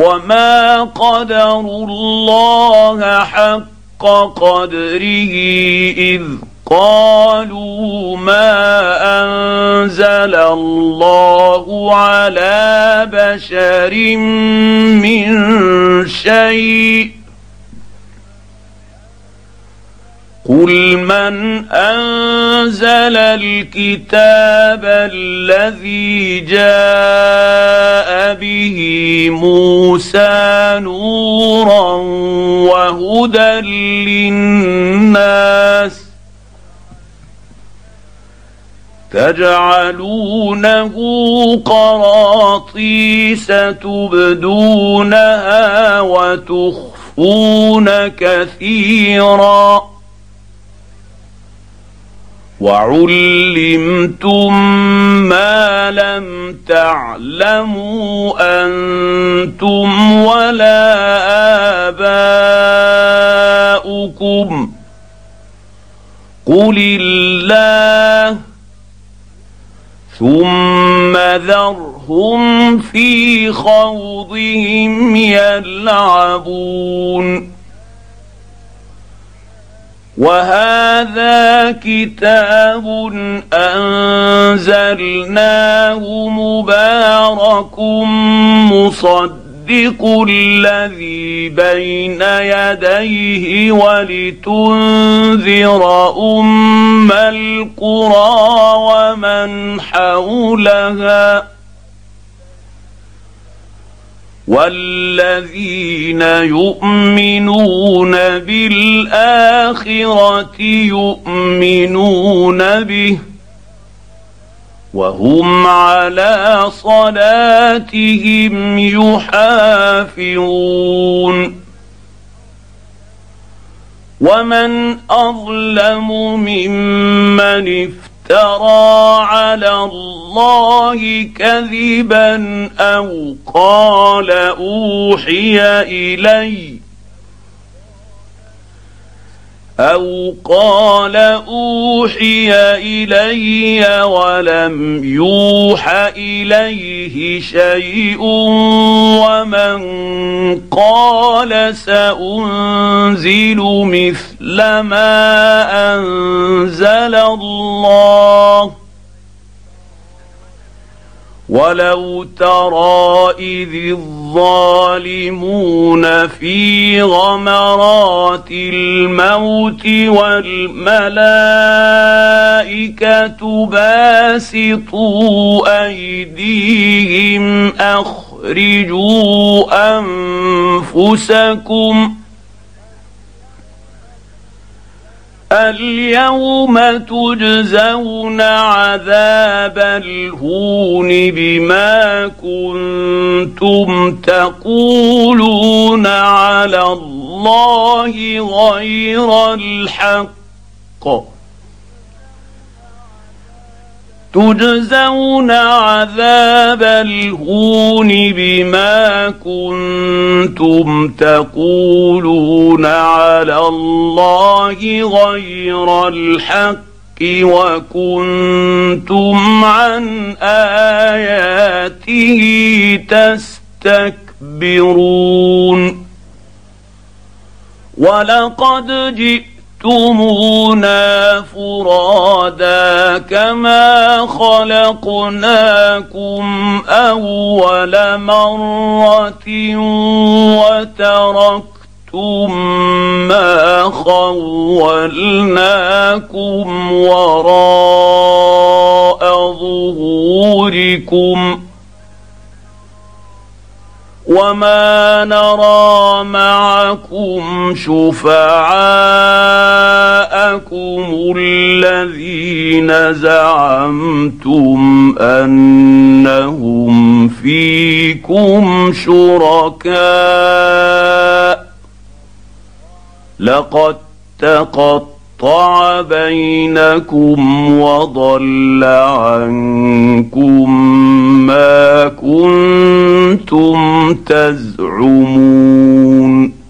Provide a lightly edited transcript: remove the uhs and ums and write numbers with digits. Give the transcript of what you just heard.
وما قدروا الله حق قدره إذ قالوا ما أنزل الله على بشر من شيء قل من أنزل الكتاب الذي جاء به موسى نورا وهدى للناس تجعلونه قراطيس تبدونها وتخفون كثيرا وعلمتم ما لم تعلموا أنتم ولا آباؤكم قل الله ثم ذرهم في خوضهم يلعبون وهذا كتاب أنزلناه مبارك مصدق الذي بين يديه ولتنذر أم القرى ومن حولها والذين يؤمنون بالآخرة يؤمنون به وهم على صلاتهم يحافظون ومن أظلم ممن افترى على الله كذبا أو قال أوحي إلي ولم يوح إليه شيء ومن قال سأنزل مثل ما أنزل الله ولو ترى إذ الظالمون في غمرات الموت والملائكة باسطوا أيديهم أخرجوا أنفسكم اليوم تجزون عذاب الهون بما كنتم تقولون على الله غير الحق تجزون عذاب الهون بما كنتم تقولون على الله غير الحق وكنتم عن آياته تستكبرون ولقد جئتمونا فرادا كما خلقناكم أول مرة وتركتم ما خولناكم وراء ظهوركم وما نرى معكم شفعاءكم الذين زعمتم أنهم فيكم شركاء لقد تقطع بينكم وضل عنكم ما كنتم تزعمون